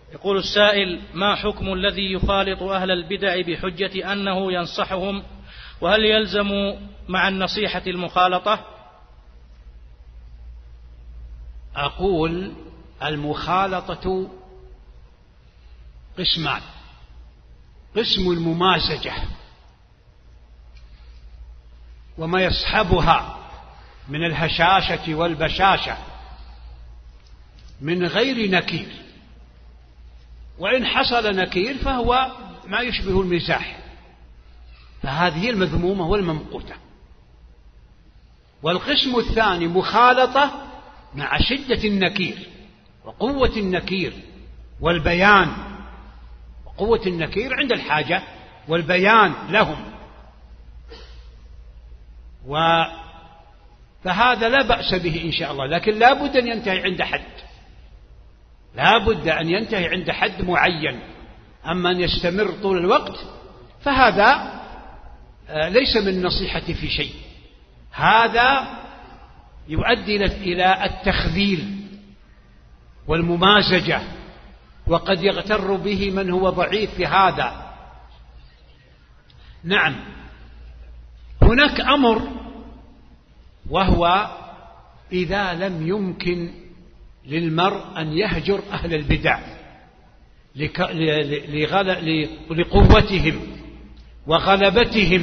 يقول السائل: ما حكم الذي يخالط أهل البدع بحجة أنه ينصحهم، وهل يلزم مع النصيحة المخالطة؟ أقول المخالطة قسمان: قسم الممازجة وما يصحبها من الهشاشة والبشاشة من غير نكير، وإن حصل نكير فهو ما يشبه المزاح، فهذه المذمومة والممقوتة. والقسم الثاني مخالطة مع شدة النكير وقوة النكير والبيان، وقوة النكير عند الحاجة والبيان لهم، فهذا لا بأس به إن شاء الله، لكن لا بد أن ينتهي عند حد، لا بد أن ينتهي عند حد معين. أما أن يستمر طول الوقت فهذا ليس من النصيحة في شيء، هذا يؤدي إلى التخذيل والممازجة، وقد يغتر به من هو ضعيف في هذا. نعم، هناك أمر، وهو إذا لم يمكن للمرء أن يهجر أهل البدع لقوتهم وغلبتهم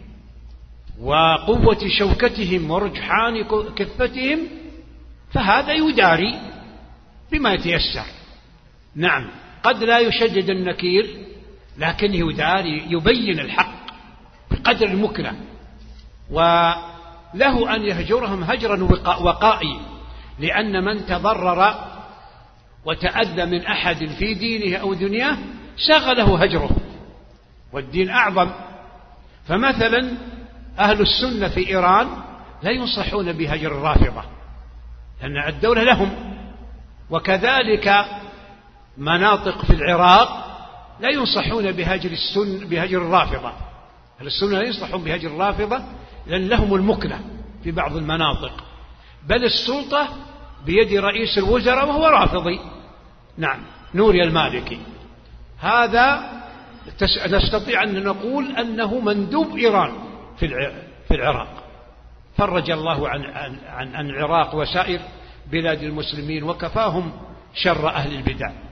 وقوة شوكتهم ورجحان كفتهم، فهذا يداري بما يتيسر. نعم، قد لا يشدد النكير، لكن يداري، يبين الحق بقدر المكنة، وله أن يهجرهم هجرا وقائي، لأن من تضرر وتأذى من أحد في دينه أو دنياه شغله هجره، والدين أعظم. فمثلا أهل السنة في إيران لا ينصحون بهجر الرافضة لأن الدولة لهم، وكذلك مناطق في العراق لا ينصحون بهجر الرافضة. أهل السنة لا ينصحون بهجر الرافضة لأن لهم المكنة في بعض المناطق، بل السلطة بيد رئيس الوزراء وهو رافضي. نعم، نوري المالكي، هذا نستطيع أن نقول أنه مندوب إيران في العراق، فرج الله عن العراق وسائر بلاد المسلمين وكفاهم شر أهل البدع.